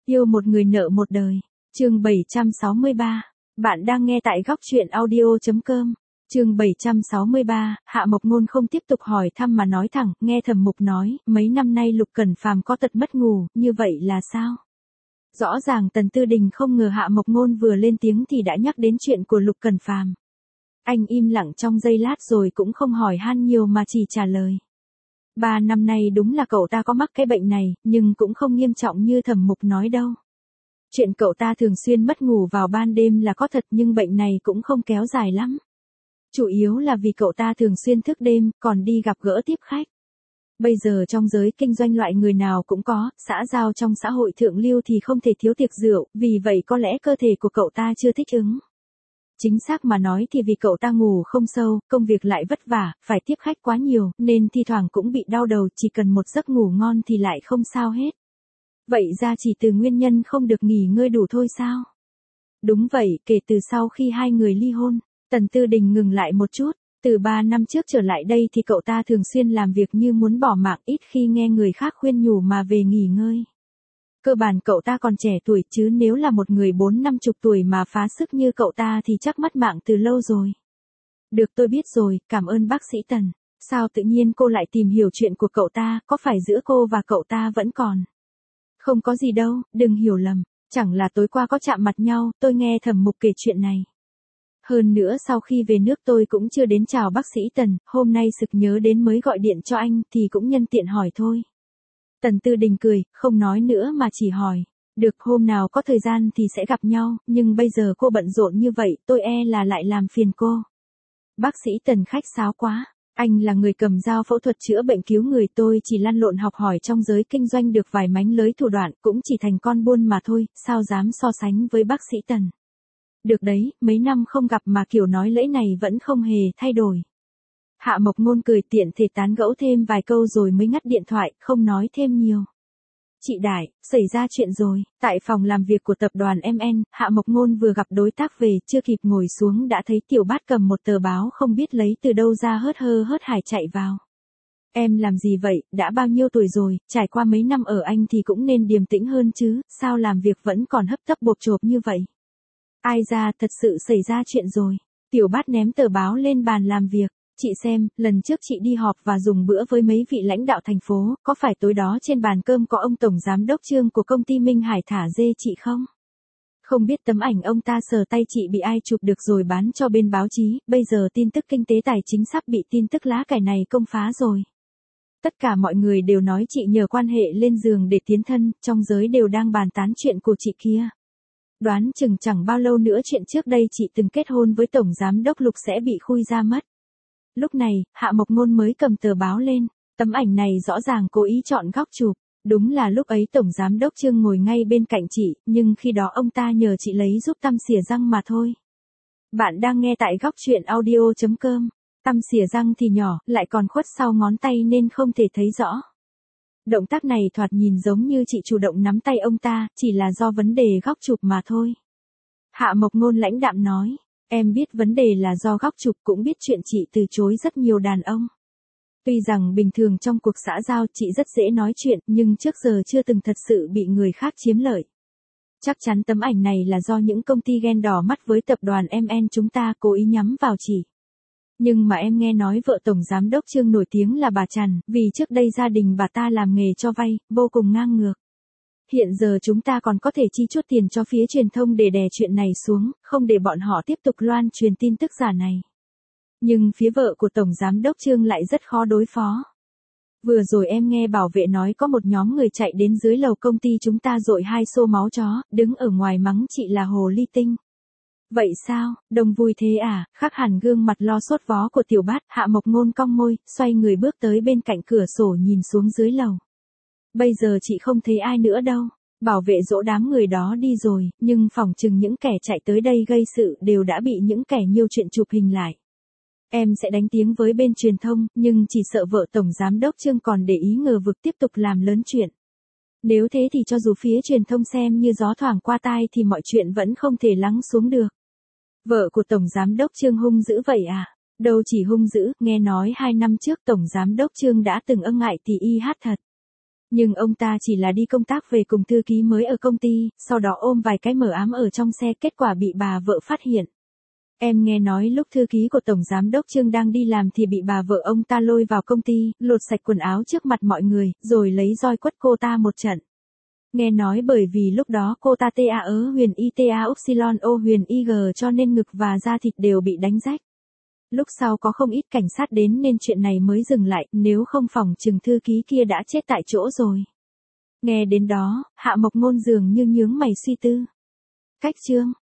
Yêu một người nợ một đời. Chương 763. Bạn đang nghe tại góc truyện audio.com. Chương 763, Hạ Mộc Ngôn không tiếp tục hỏi thăm mà nói thẳng, nghe Thẩm Mục nói, mấy năm nay Lục Cẩn Phàm có tật mất ngủ, như vậy là sao? Rõ ràng Tần Tư Đình không ngờ Hạ Mộc Ngôn vừa lên tiếng thì đã nhắc đến chuyện của Lục Cẩn Phàm. Anh im lặng trong giây lát rồi cũng không hỏi han nhiều mà chỉ trả lời. 3 năm nay đúng là cậu ta có mắc cái bệnh này, nhưng cũng không nghiêm trọng như Thẩm Mục nói đâu. Chuyện cậu ta thường xuyên mất ngủ vào ban đêm là có thật nhưng bệnh này cũng không kéo dài lắm. Chủ yếu là vì cậu ta thường xuyên thức đêm, còn đi gặp gỡ tiếp khách. Bây giờ trong giới kinh doanh loại người nào cũng có, xã giao trong xã hội thượng lưu thì không thể thiếu tiệc rượu, vì vậy có lẽ cơ thể của cậu ta chưa thích ứng. Chính xác mà nói thì vì cậu ta ngủ không sâu, công việc lại vất vả, phải tiếp khách quá nhiều, nên thi thoảng cũng bị đau đầu, chỉ cần một giấc ngủ ngon thì lại không sao hết. Vậy ra chỉ từ nguyên nhân không được nghỉ ngơi đủ thôi sao? Đúng vậy, kể từ sau khi hai người ly hôn, Tần Tư Đình ngừng lại một chút. Từ 3 năm trước trở lại đây thì cậu ta thường xuyên làm việc như muốn bỏ mạng, ít khi nghe người khác khuyên nhủ mà về nghỉ ngơi. Cơ bản cậu ta còn trẻ tuổi chứ nếu là một người 40-50 tuổi mà phá sức như cậu ta thì chắc mất mạng từ lâu rồi. Được, tôi biết rồi, cảm ơn bác sĩ Tần. Sao tự nhiên cô lại tìm hiểu chuyện của cậu ta, có phải giữa cô và cậu ta vẫn còn? Không có gì đâu, đừng hiểu lầm, chẳng là tối qua có chạm mặt nhau, tôi nghe Thẩm Mục kể chuyện này. Hơn nữa sau khi về nước tôi cũng chưa đến chào bác sĩ Tần, hôm nay sực nhớ đến mới gọi điện cho anh thì cũng nhân tiện hỏi thôi. Tần Tư Đình cười, không nói nữa mà chỉ hỏi. Được, hôm nào có thời gian thì sẽ gặp nhau, nhưng bây giờ cô bận rộn như vậy, tôi e là lại làm phiền cô. Bác sĩ Tần khách sáo quá, anh là người cầm dao phẫu thuật chữa bệnh cứu người, tôi chỉ lăn lộn học hỏi trong giới kinh doanh được vài mánh lới thủ đoạn, cũng chỉ thành con buôn mà thôi, sao dám so sánh với bác sĩ Tần. Được đấy, mấy năm không gặp mà kiểu nói lễ này vẫn không hề thay đổi. Hạ Mộc Ngôn cười tiện thể tán gẫu thêm vài câu rồi mới ngắt điện thoại, không nói thêm nhiều. Chị Đại, xảy ra chuyện rồi. Tại phòng làm việc của tập đoàn MN, Hạ Mộc Ngôn vừa gặp đối tác về, chưa kịp ngồi xuống đã thấy Tiểu Bát cầm một tờ báo không biết lấy từ đâu ra hớt hải chạy vào. Em làm gì vậy, đã bao nhiêu tuổi rồi, trải qua mấy năm ở Anh thì cũng nên điềm tĩnh hơn chứ, sao làm việc vẫn còn hấp tấp bộp chộp như vậy. Ai ra, thật sự xảy ra chuyện rồi. Tiểu Bát ném tờ báo lên bàn làm việc. Chị xem, lần trước chị đi họp và dùng bữa với mấy vị lãnh đạo thành phố, có phải tối đó trên bàn cơm có ông tổng giám đốc Trương của công ty Minh Hải thả dê chị không? Không biết tấm ảnh ông ta sờ tay chị bị ai chụp được rồi bán cho bên báo chí, bây giờ tin tức kinh tế tài chính sắp bị tin tức lá cải này công phá rồi. Tất cả mọi người đều nói chị nhờ quan hệ lên giường để tiến thân, trong giới đều đang bàn tán chuyện của chị kia. Đoán chừng chẳng bao lâu nữa chuyện trước đây chị từng kết hôn với tổng giám đốc Lục sẽ bị khui ra mất. Lúc này, Hạ Mộc Ngôn mới cầm tờ báo lên, tấm ảnh này rõ ràng cố ý chọn góc chụp, đúng là lúc ấy tổng giám đốc Trương ngồi ngay bên cạnh chị, nhưng khi đó ông ta nhờ chị lấy giúp tăm xỉa răng mà thôi. Bạn đang nghe tại góc truyện audio.com, tăm xỉa răng thì nhỏ, lại còn khuất sau ngón tay nên không thể thấy rõ. Động tác này thoạt nhìn giống như chị chủ động nắm tay ông ta, chỉ là do vấn đề góc chụp mà thôi. Hạ Mộc Ngôn lãnh đạm nói. Em biết vấn đề là do góc chụp, cũng biết chuyện chị từ chối rất nhiều đàn ông. Tuy rằng bình thường trong cuộc xã giao chị rất dễ nói chuyện, nhưng trước giờ chưa từng thật sự bị người khác chiếm lợi. Chắc chắn tấm ảnh này là do những công ty ghen đỏ mắt với tập đoàn MN chúng ta cố ý nhắm vào chị. Nhưng mà em nghe nói vợ tổng giám đốc Trương nổi tiếng là bà Trần, vì trước đây gia đình bà ta làm nghề cho vay, vô cùng ngang ngược. Hiện giờ chúng ta còn có thể chi chút tiền cho phía truyền thông để đè chuyện này xuống, không để bọn họ tiếp tục loan truyền tin tức giả này. Nhưng phía vợ của Tổng Giám đốc Trương lại rất khó đối phó. Vừa rồi em nghe bảo vệ nói có một nhóm người chạy đến dưới lầu công ty chúng ta dội 2 xô máu chó, đứng ở ngoài mắng chị là hồ ly tinh. Vậy sao, đông vui thế à, khắc hẳn gương mặt lo sốt vó của Tiểu Bát, Hạ Mộc Ngôn cong môi, xoay người bước tới bên cạnh cửa sổ nhìn xuống dưới lầu. Bây giờ chị không thấy ai nữa đâu, bảo vệ dỗ đám người đó đi rồi, nhưng phỏng chừng những kẻ chạy tới đây gây sự đều đã bị những kẻ nhiều chuyện chụp hình lại. Em sẽ đánh tiếng với bên truyền thông, nhưng chỉ sợ vợ tổng giám đốc Trương còn để ý ngờ vực tiếp tục làm lớn chuyện. Nếu thế thì cho dù phía truyền thông xem như gió thoảng qua tai thì mọi chuyện vẫn không thể lắng xuống được. Vợ của tổng giám đốc Trương hung dữ vậy à? Đâu chỉ hung dữ, nghe nói 2 năm trước tổng giám đốc Trương đã từng ân ngại thì y hát thật. Nhưng ông ta chỉ là đi công tác về cùng thư ký mới ở công ty, sau đó ôm vài cái mờ ám ở trong xe, kết quả bị bà vợ phát hiện. Em nghe nói lúc thư ký của Tổng Giám đốc Trương đang đi làm thì bị bà vợ ông ta lôi vào công ty, lột sạch quần áo trước mặt mọi người, rồi lấy roi quất cô ta một trận. Nghe nói bởi vì lúc đó cô ta ta huyền i ta upsilon o huyền ig cho nên ngực và da thịt đều bị đánh rách. Lúc sau có không ít cảnh sát đến nên chuyện này mới dừng lại, nếu không phòng chừng thư ký kia đã chết tại chỗ rồi. Nghe đến đó, Hạ Mộc Ngôn dường như nhướng mày suy tư. Cách Trương,